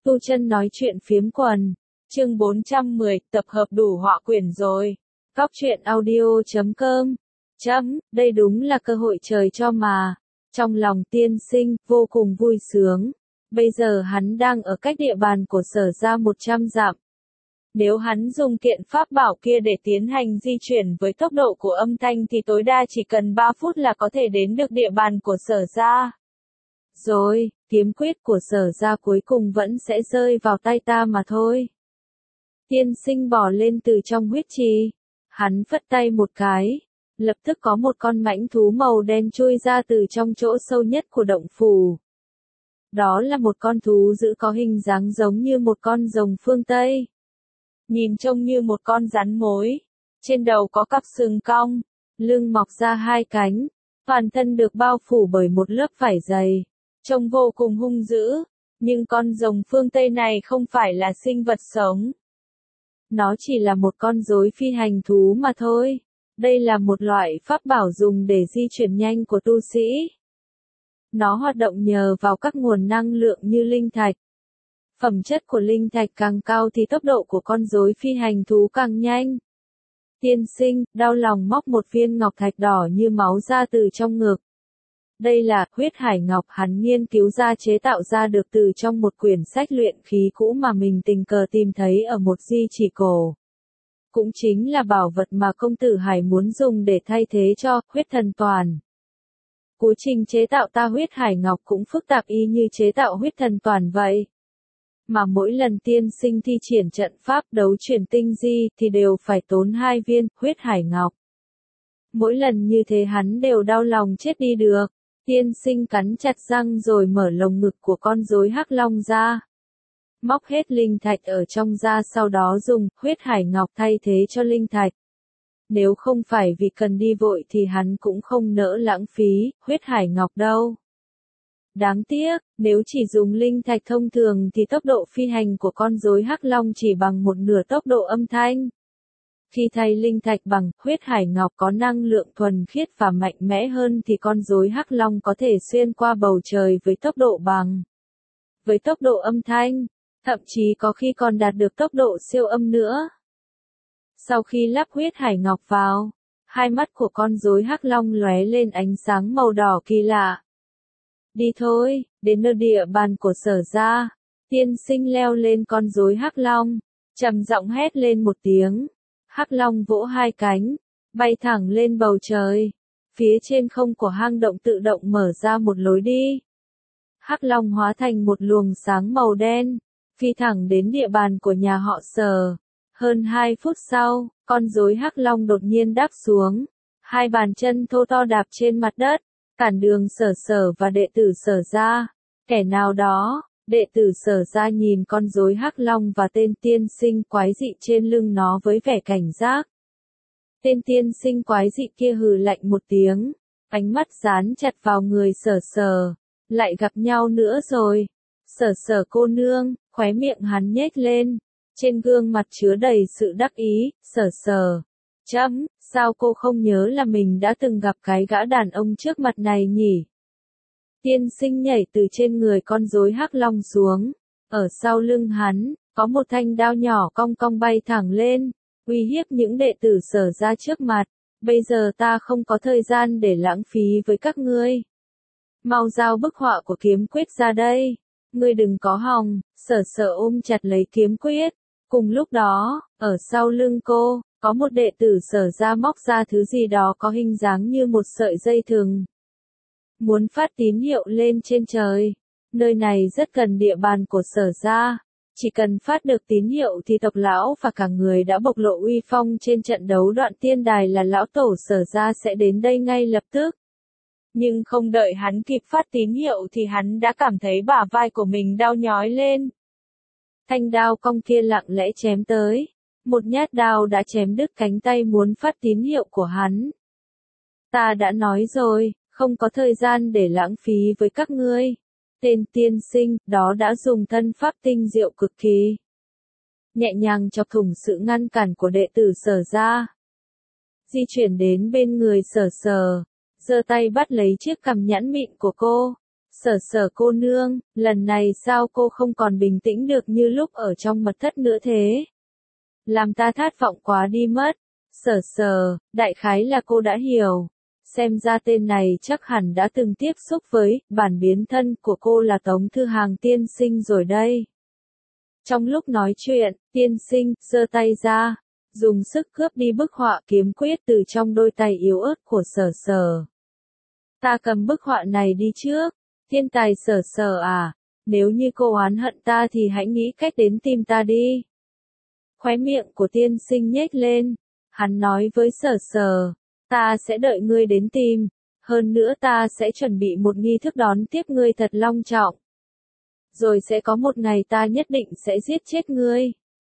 Tu Chân nói chuyện phiếm quần. Chương 410, tập hợp đủ họa quyển rồi. Góc truyện audio.com. Đây đúng là cơ hội trời cho mà. Trong lòng tiên sinh, vô cùng vui sướng. Bây giờ hắn đang ở cách địa bàn của Sở gia 100 dặm. Nếu hắn dùng kiện pháp bảo kia để tiến hành di chuyển với tốc độ của âm thanh thì tối đa chỉ cần 3 phút là có thể đến được địa bàn của Sở gia. Rồi, kiếm quyết của Sở gia cuối cùng vẫn sẽ rơi vào tay ta mà thôi. Tiên sinh bò lên từ trong huyết trì. Hắn phất tay một cái. Lập tức có một con mãnh thú màu đen chui ra từ trong chỗ sâu nhất của động phủ. Đó là một con thú dữ có hình dáng giống như một con rồng phương Tây. Nhìn trông như một con rắn mối. Trên đầu có cặp sừng cong, lưng mọc ra 2 cánh. Toàn thân được bao phủ bởi một lớp vảy dày. Trông vô cùng hung dữ. Nhưng con rồng phương Tây này không phải là sinh vật sống. Nó chỉ là một con rối phi hành thú mà thôi. Đây là một loại pháp bảo dùng để di chuyển nhanh của tu sĩ. Nó hoạt động nhờ vào các nguồn năng lượng như linh thạch. Phẩm chất của linh thạch càng cao thì tốc độ của con rối phi hành thú càng nhanh. Tiên sinh, đau lòng móc một viên ngọc thạch đỏ như máu ra từ trong ngực. Đây là huyết hải ngọc hắn nghiên cứu ra chế tạo ra được từ trong một quyển sách luyện khí cũ mà mình tình cờ tìm thấy ở một di chỉ cổ. Cũng chính là bảo vật mà công tử Hải muốn dùng để thay thế cho huyết thần toàn. Quá trình chế tạo ta huyết hải ngọc cũng phức tạp y như chế tạo huyết thần toàn vậy. Mà mỗi lần tiên sinh thi triển trận pháp đấu chuyển tinh di thì đều phải tốn 2 viên huyết hải ngọc. Mỗi lần như thế hắn đều đau lòng chết đi được. Tiên sinh cắn chặt răng rồi mở lồng ngực của con rối hắc long ra. Móc hết linh thạch ở trong ra sau đó dùng huyết hải ngọc thay thế cho linh thạch. Nếu không phải vì cần đi vội thì hắn cũng không nỡ lãng phí huyết hải ngọc đâu. Đáng tiếc, nếu chỉ dùng linh thạch thông thường thì tốc độ phi hành của con rối hắc long chỉ bằng một nửa tốc độ âm thanh. Khi thay linh thạch bằng huyết hải ngọc có năng lượng thuần khiết và mạnh mẽ hơn thì con rối hắc long có thể xuyên qua bầu trời với tốc độ bằng với tốc độ âm thanh, thậm chí có khi còn đạt được tốc độ siêu âm nữa. Sau khi lắp huyết hải ngọc vào, hai mắt của con rối hắc long lóe lên ánh sáng màu đỏ kỳ lạ. Đi thôi, đến nơi địa bàn của Sở gia. Tiên sinh leo lên con rối hắc long, trầm giọng hét lên một tiếng. Hắc long vỗ 2 cánh, bay thẳng lên bầu trời. Phía trên không của hang động tự động mở ra một lối đi. Hắc long hóa thành một luồng sáng màu đen, phi thẳng đến địa bàn của nhà họ Sở. Hơn 2 phút sau, con rối hắc long đột nhiên đáp xuống. 2 bàn chân thô to đạp trên mặt đất, cản đường Sở và đệ tử Sở gia. Kẻ nào đó, đệ tử Sở gia nhìn con rối hắc long và tên tiên sinh quái dị trên lưng nó với vẻ cảnh giác. Tên tiên sinh quái dị kia hừ lạnh một tiếng, ánh mắt dán chặt vào người Sở. Lại gặp nhau nữa rồi. Sở cô nương, khóe miệng hắn nhếch lên, trên gương mặt chứa đầy sự đắc ý. Sở. Sao cô không nhớ là mình đã từng gặp cái gã đàn ông trước mặt này nhỉ? Tiên sinh nhảy từ trên người con rối hắc long xuống. Ở sau lưng hắn, có một thanh đao nhỏ cong cong bay thẳng lên, uy hiếp những đệ tử Sở gia trước mặt. Bây giờ ta không có thời gian để lãng phí với các ngươi. Mau giao bức họa của kiếm quyết ra đây. Ngươi đừng có hòng. Sở ôm chặt lấy kiếm quyết. Cùng lúc đó, ở sau lưng cô, có một đệ tử Sở gia móc ra thứ gì đó có hình dáng như một sợi dây thừng. Muốn phát tín hiệu lên trên trời. Nơi này rất gần địa bàn của Sở gia. Chỉ cần phát được tín hiệu thì tộc lão và cả người đã bộc lộ uy phong trên trận đấu đoạn tiên đài là lão tổ Sở gia sẽ đến đây ngay lập tức. Nhưng không đợi hắn kịp phát tín hiệu thì hắn đã cảm thấy bả vai của mình đau nhói lên. Thanh đao cong kia lặng lẽ chém tới. Một nhát đao đã chém đứt cánh tay muốn phát tín hiệu của hắn. Ta đã nói rồi, không có thời gian để lãng phí với các ngươi. Tên tiên sinh, đó đã dùng thân pháp tinh diệu cực kỳ. Nhẹ nhàng chọc thủng sự ngăn cản của đệ tử Sở gia. Di chuyển đến bên người Sở, giơ tay bắt lấy chiếc cằm nhẵn mịn của cô. Sở Sở cô nương, lần này sao cô không còn bình tĩnh được như lúc ở trong mật thất nữa thế? Làm ta thất vọng quá đi mất. Sở Sở, đại khái là cô đã hiểu. Xem ra tên này chắc hẳn đã từng tiếp xúc với bản biến thân của cô là Tống Thư Hàng tiên sinh rồi đây. Trong lúc nói chuyện, tiên sinh giơ tay ra, dùng sức cướp đi bức họa kiếm quyết từ trong đôi tay yếu ớt của Sở Sở. Ta cầm bức họa này đi trước. Thiên tài Sở Sở à, nếu như cô oán hận ta thì hãy nghĩ cách đến tìm ta đi. Khóe miệng của tiên sinh nhếch lên, hắn nói với Sở Sở, ta sẽ đợi ngươi đến tìm, hơn nữa ta sẽ chuẩn bị một nghi thức đón tiếp ngươi thật long trọng. Rồi sẽ có một ngày ta nhất định sẽ giết chết ngươi.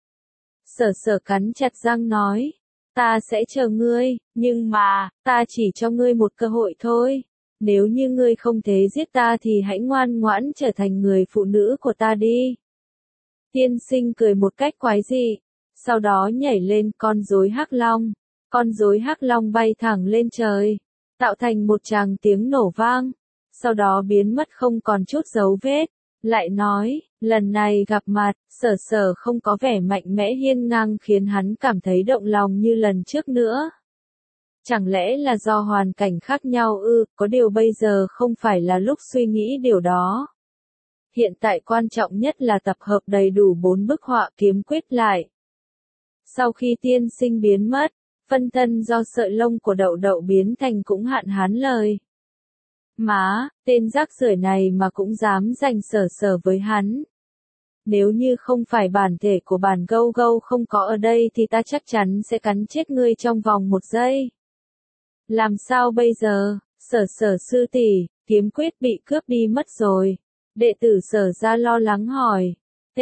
Sở Sở cắn chặt răng nói, ta sẽ chờ ngươi, nhưng mà, ta chỉ cho ngươi một cơ hội thôi. Nếu như ngươi không thể giết ta thì hãy ngoan ngoãn trở thành người phụ nữ của ta đi. Tiên sinh cười một cách quái dị, sau đó nhảy lên con rối hắc long. Con rối hắc long bay thẳng lên trời, tạo thành một tràng tiếng nổ vang, sau đó biến mất không còn chút dấu vết. Lại nói, lần này gặp mặt, Sở Sở không có vẻ mạnh mẽ hiên ngang khiến hắn cảm thấy động lòng như lần trước nữa. Chẳng lẽ là do hoàn cảnh khác nhau ư? Có điều bây giờ không phải là lúc suy nghĩ điều đó. Hiện tại quan trọng nhất là tập hợp đầy đủ 4 bức họa kiếm quyết lại. Sau khi tiên sinh biến mất, phân thân do sợi lông của Đậu Đậu biến thành cũng hạn hán lời. Má, tên rác rưởi này mà cũng dám giành Sở Sở với hắn. Nếu như không phải bản thể của bản gâu gâu không có ở đây thì ta chắc chắn sẽ cắn chết ngươi trong vòng 1 giây. Làm sao bây giờ? Sở Sở sư tỷ, kiếm quyết bị cướp đi mất rồi. Đệ tử Sở ra lo lắng hỏi.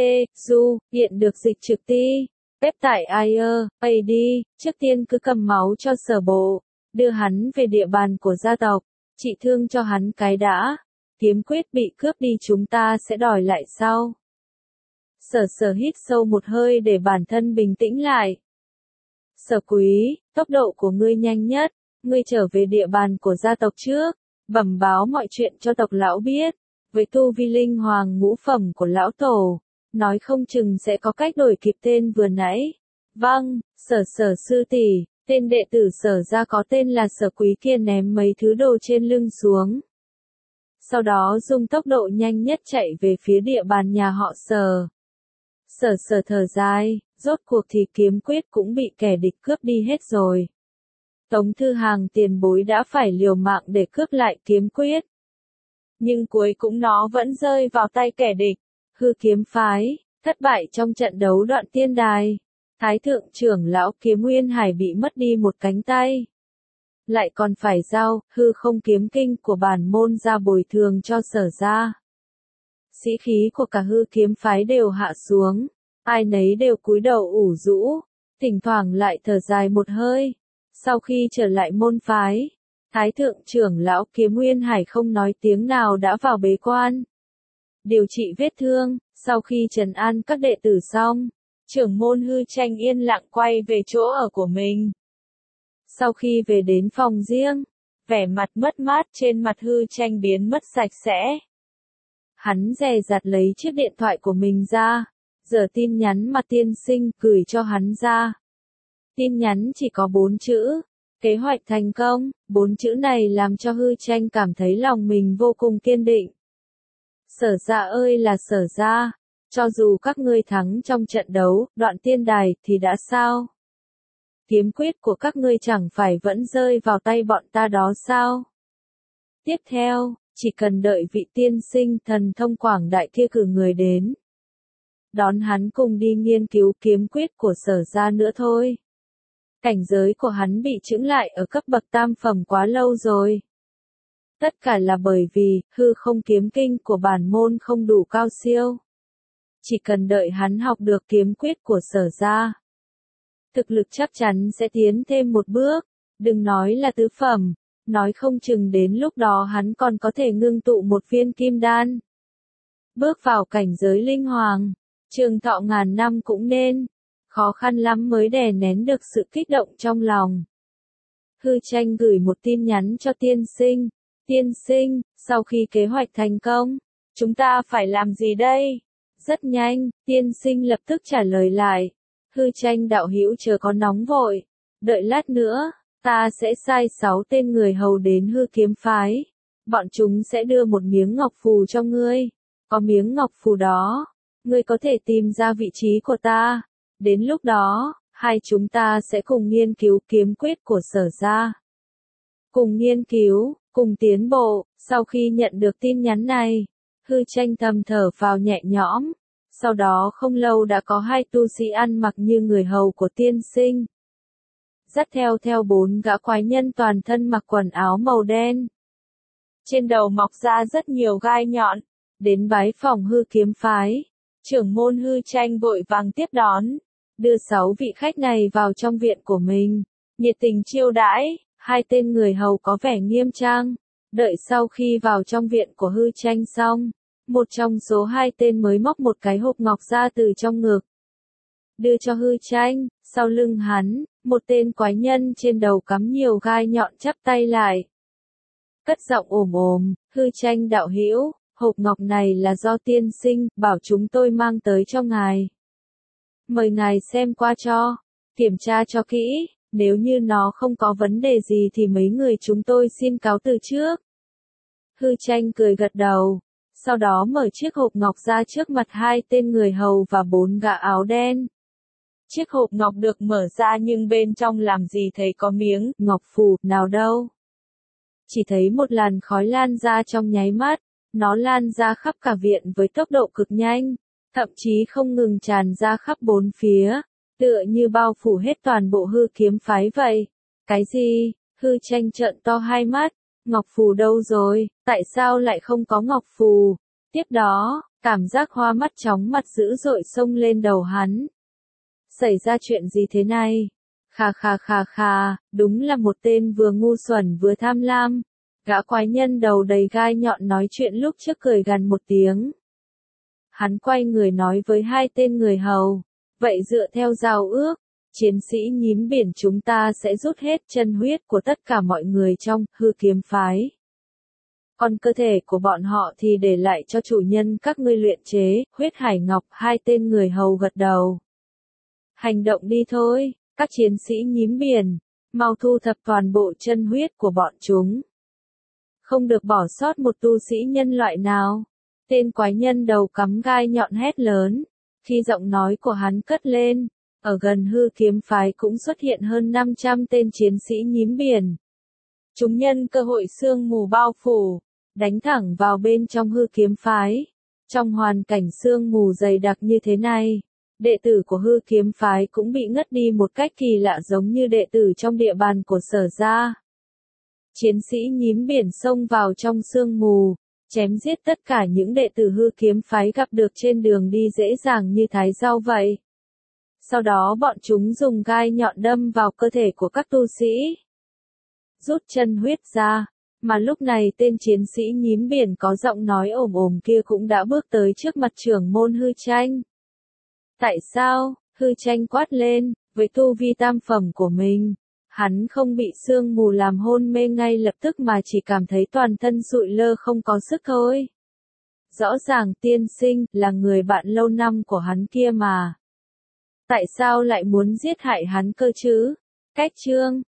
Du, hiện được dịch trực ti. Web tại AD, trước tiên cứ cầm máu cho Sở bộ, đưa hắn về địa bàn của gia tộc, trị thương cho hắn cái đã. Kiếm quyết bị cướp đi chúng ta sẽ đòi lại sau. Sở Sở hít sâu một hơi để bản thân bình tĩnh lại. Sở Quý, tốc độ của ngươi nhanh nhất, ngươi trở về địa bàn của gia tộc trước, bẩm báo mọi chuyện cho tộc lão biết, với tu vi linh hoàng ngũ phẩm của lão tổ, nói không chừng sẽ có cách đổi kịp tên vừa nãy. Vâng, Sở Sở sư tỷ, tên đệ tử Sở ra có tên là Sở Quý kia ném mấy thứ đồ trên lưng xuống. Sau đó dùng tốc độ nhanh nhất chạy về phía địa bàn nhà họ Sở. Sở Sở thở dài, rốt cuộc thì kiếm quyết cũng bị kẻ địch cướp đi hết rồi. Tống Thư Hàng tiền bối đã phải liều mạng để cướp lại kiếm quyết. Nhưng cuối cùng nó vẫn rơi vào tay kẻ địch. Hư kiếm phái, thất bại trong trận đấu đoạn tiên đài. Thái thượng trưởng lão Kiếm Nguyên Hải bị mất đi một cánh tay. Lại còn phải giao hư không kiếm kinh của bản môn ra bồi thường cho Sở ra. Sĩ khí của cả hư kiếm phái đều hạ xuống. Ai nấy đều cúi đầu ủ rũ, thỉnh thoảng lại thở dài một hơi. Sau khi trở lại môn phái, Thái thượng trưởng lão Kiếm Nguyên Hải không nói tiếng nào đã vào bế quan. Điều trị vết thương, sau khi trấn an các đệ tử xong, trưởng môn Hư Tranh yên lặng quay về chỗ ở của mình. Sau khi về đến phòng riêng, vẻ mặt mất mát trên mặt Hư Tranh biến mất sạch sẽ. Hắn dè dặt lấy chiếc điện thoại của mình ra, giờ tin nhắn mà tiên sinh gửi cho hắn ra. Tin nhắn chỉ có 4 chữ, kế hoạch thành công. 4 chữ này làm cho Hư Tranh cảm thấy lòng mình vô cùng kiên định. Sở ra ơi là Sở ra, cho dù các ngươi thắng trong trận đấu, đoạn tiên đài thì đã sao? Kiếm quyết của các ngươi chẳng phải vẫn rơi vào tay bọn ta đó sao? Tiếp theo, chỉ cần đợi vị tiên sinh thần thông quảng đại kia cử người đến. Đón hắn cùng đi nghiên cứu kiếm quyết của Sở ra nữa thôi. Cảnh giới của hắn bị chững lại ở cấp bậc tam phẩm quá lâu rồi. Tất cả là bởi vì hư không kiếm kinh của bản môn không đủ cao siêu. Chỉ cần đợi hắn học được kiếm quyết của Sở ra, thực lực chắc chắn sẽ tiến thêm một bước. Đừng nói là tứ phẩm, nói không chừng đến lúc đó hắn còn có thể ngưng tụ một viên kim đan. Bước vào cảnh giới linh hoàng, trường thọ ngàn năm cũng nên. Khó khăn lắm mới đè nén được sự kích động trong lòng. Hư Tranh gửi một tin nhắn cho tiên sinh. Tiên sinh, sau khi kế hoạch thành công, chúng ta phải làm gì đây? Rất nhanh, tiên sinh lập tức trả lời lại. Hư Tranh đạo hữu chớ có nóng vội. Đợi lát nữa, ta sẽ sai 6 tên người hầu đến hư kiếm phái. Bọn chúng sẽ đưa một miếng ngọc phù cho ngươi. Có miếng ngọc phù đó, ngươi có thể tìm ra vị trí của ta. Đến lúc đó, hai chúng ta sẽ cùng nghiên cứu kiếm quyết của Sở gia. Cùng nghiên cứu, cùng tiến bộ. Sau khi nhận được tin nhắn này, Hư Tranh thầm thở phào nhẹ nhõm. Sau đó không lâu đã có 2 tu sĩ ăn mặc như người hầu của tiên sinh. Dắt theo 4 gã quái nhân toàn thân mặc quần áo màu đen. Trên đầu mọc ra rất nhiều gai nhọn. Đến bái phòng hư kiếm phái. Trưởng môn Hư Tranh vội vàng tiếp đón. Đưa 6 vị khách này vào trong viện của mình. Nhiệt tình chiêu đãi. 2 tên người hầu có vẻ nghiêm trang. Đợi sau khi vào trong viện của Hư Tranh xong, một trong số 2 tên mới móc một cái hộp ngọc ra từ trong ngực. Đưa cho Hư Tranh, sau lưng hắn, một tên quái nhân trên đầu cắm nhiều gai nhọn chắp tay lại. Cất giọng ồm ồm, Hư Tranh đạo hữu, hộp ngọc này là do tiên sinh, bảo chúng tôi mang tới cho ngài. Mời ngài xem qua cho, kiểm tra cho kỹ, nếu như nó không có vấn đề gì thì mấy người chúng tôi xin cáo từ trước. Hư Tranh cười gật đầu. Sau đó mở chiếc hộp ngọc ra trước mặt 2 tên người hầu và 4 gã áo đen. Chiếc hộp ngọc được mở ra nhưng bên trong làm gì thấy có miếng ngọc phù nào đâu. Chỉ thấy một làn khói lan ra trong nháy mắt, nó lan ra khắp cả viện với tốc độ cực nhanh, thậm chí không ngừng tràn ra khắp 4 phía, tựa như bao phủ hết toàn bộ hư kiếm phái vậy. Cái gì? Hư Tranh trợn to hai mắt. Ngọc phù đâu rồi, tại sao lại không có ngọc phù? Tiếp đó, cảm giác hoa mắt chóng mặt dữ dội xông lên đầu hắn. Xảy ra chuyện gì thế này? Khà, đúng là một tên vừa ngu xuẩn vừa tham lam. Gã quái nhân đầu đầy gai nhọn nói chuyện lúc trước cười gằn một tiếng. Hắn quay người nói với 2 tên người hầu. Vậy dựa theo giao ước, chiến sĩ nhím biển chúng ta sẽ rút hết chân huyết của tất cả mọi người trong hư kiếm phái. Còn cơ thể của bọn họ thì để lại cho chủ nhân các ngươi luyện chế, huyết hải ngọc. 2 tên người hầu gật đầu. Hành động đi thôi, các chiến sĩ nhím biển, mau thu thập toàn bộ chân huyết của bọn chúng. Không được bỏ sót một tu sĩ nhân loại nào. Tên quái nhân đầu cắm gai nhọn hét lớn. Khi giọng nói của hắn cất lên, ở gần hư kiếm phái cũng xuất hiện hơn 500 tên chiến sĩ nhím biển. Chúng nhân cơ hội sương mù bao phủ, đánh thẳng vào bên trong hư kiếm phái. Trong hoàn cảnh sương mù dày đặc như thế này, đệ tử của hư kiếm phái cũng bị ngất đi một cách kỳ lạ giống như đệ tử trong địa bàn của Sở gia. Chiến sĩ nhím biển xông vào trong sương mù, chém giết tất cả những đệ tử hư kiếm phái gặp được trên đường đi dễ dàng như thái rau vậy. Sau đó bọn chúng dùng gai nhọn đâm vào cơ thể của các tu sĩ. Rút chân huyết ra, mà lúc này tên chiến sĩ nhím biển có giọng nói ồm ồm kia cũng đã bước tới trước mặt trưởng môn Hư Tranh. Tại sao? Hư Tranh quát lên, với tu vi tam phẩm của mình. Hắn không bị sương mù làm hôn mê ngay lập tức mà chỉ cảm thấy toàn thân sụi lơ không có sức thôi. Rõ ràng tiên sinh là người bạn lâu năm của hắn kia mà. Tại sao lại muốn giết hại hắn cơ chứ? Cách chương